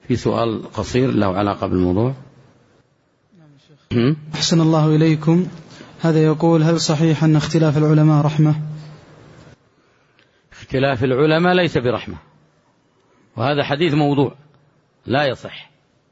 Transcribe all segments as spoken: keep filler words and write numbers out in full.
في سؤال قصير له علاقة بالموضوع. أحسن الله إليكم. هذا يقول: هل صحيح أن اختلاف العلماء رحمة؟ اختلاف العلماء ليس برحمة، وهذا حديث موضوع لا يصح،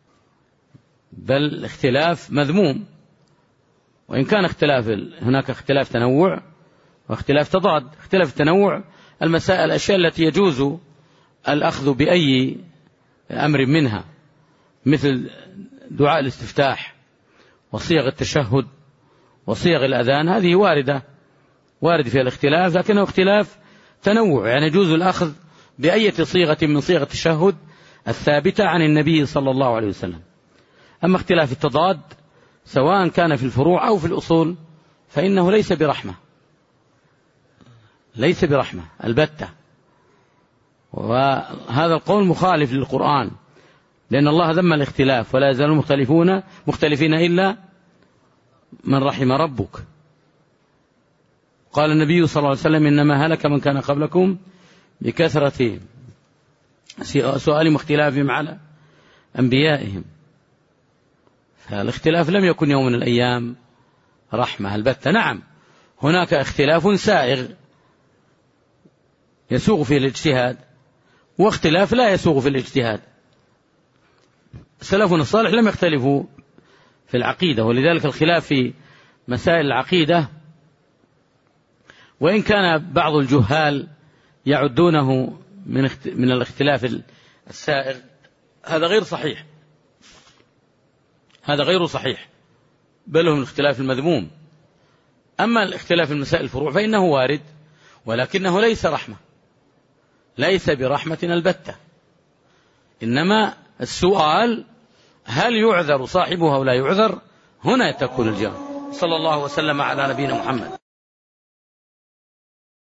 بل اختلاف مذموم. وإن كان اختلاف هناك اختلاف تنوع واختلاف تضاد. اختلاف التنوع المسائل الأشياء التي يجوز الأخذ بأي أمر منها، مثل دعاء الاستفتاح وصيغ التشهد وصيغ الأذان، هذه واردة وارد فيها الاختلاف، لكنه اختلاف تنوع، يعني يجوز الأخذ بأية صيغة من صيغ التشهد الثابتة عن النبي صلى الله عليه وسلم. أما اختلاف التضاد سواء كان في الفروع أو في الأصول فإنه ليس برحمة، ليس برحمة البتة. وهذا القول مخالف للقرآن، لأن الله ذم الاختلاف: ولا يزالون مختلفون مختلفين إلا من رحم ربك. قال النبي صلى الله عليه وسلم: إنما هلك من كان قبلكم بكثرة سؤالهم واختلافهم على أنبيائهم. فالاختلاف لم يكن يوم من الأيام رحمة البتة. نعم هناك اختلاف سائغ يسوغ فيه الاجتهاد، واختلاف لا يسوغ في الاجتهاد. سلفنا الصالح لم يختلفوا في العقيدة، ولذلك الخلاف في مسائل العقيدة وإن كان بعض الجهال يعدونه من من الاختلاف السائغ، هذا غير صحيح، هذا غير صحيح، بل هو من الاختلاف المذموم. أما الاختلاف في المسائل الفروع فإنه وارد، ولكنه ليس رحمة، ليس برحمة البتة. إنما السؤال: هل يعذر صاحبه أو لا يعذر؟ هنا تكون الجواب. صلى الله وسلم على نبينا محمد.